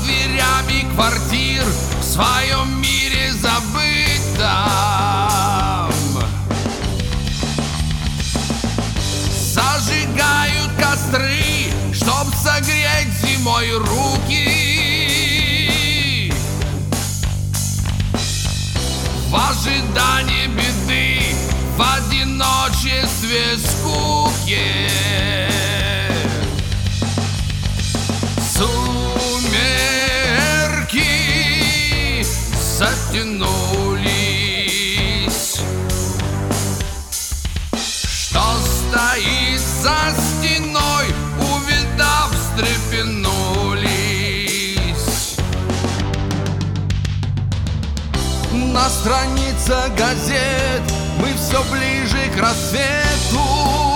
дверями квартир в своем мире забытом зажигают костры, чтоб согреть зимой руки. В ожидании беды, в одиночестве, скуки. Сумерки затянулись. Что стоит за стеной, увидав, встрепенулись. На страницах газет мы все ближе к рассвету.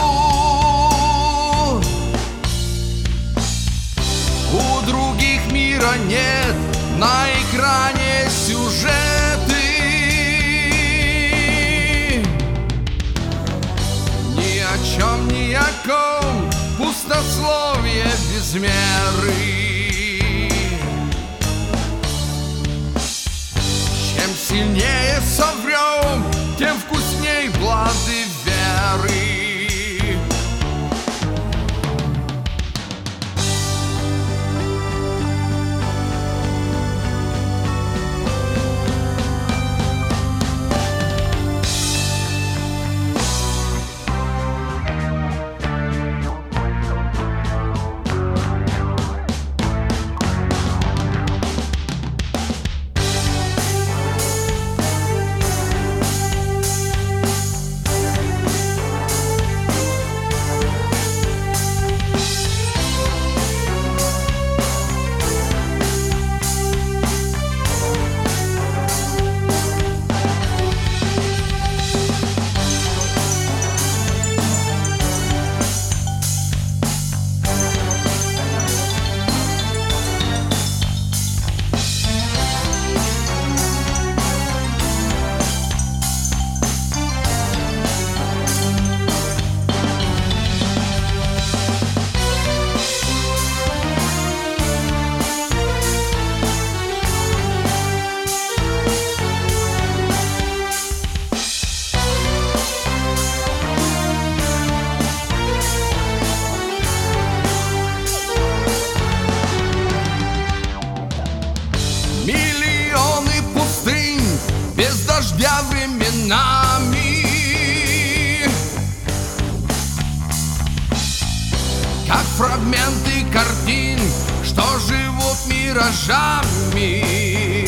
У других мира нет, на экране сюжеты. Ни о чем, ни о ком, пустословие без меры. Чем сильнее соврем, тем вкусней плоды веры. Миллионы пустынь без дождя временами, как фрагменты картин, что живут миражами.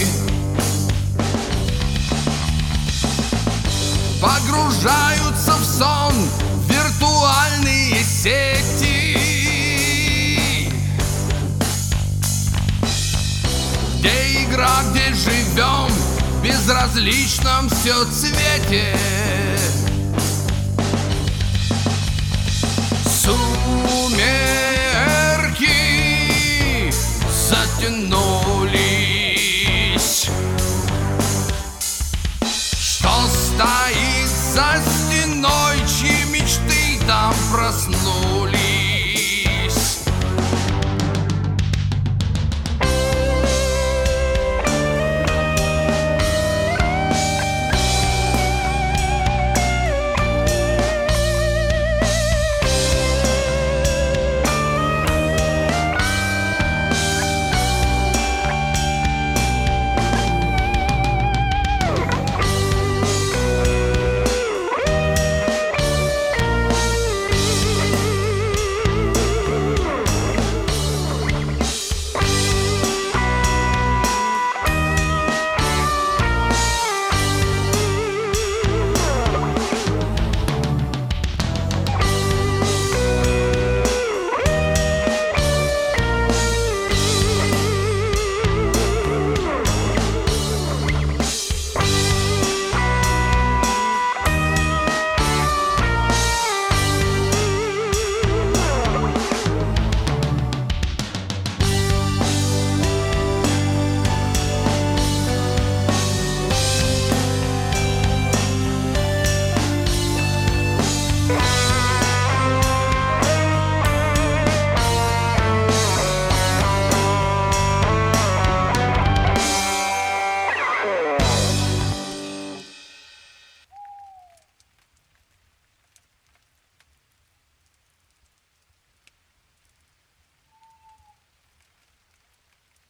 Погружаются в сон виртуальные сети, где игра, где живем в безразличном все цвете. Сумерки затянулись.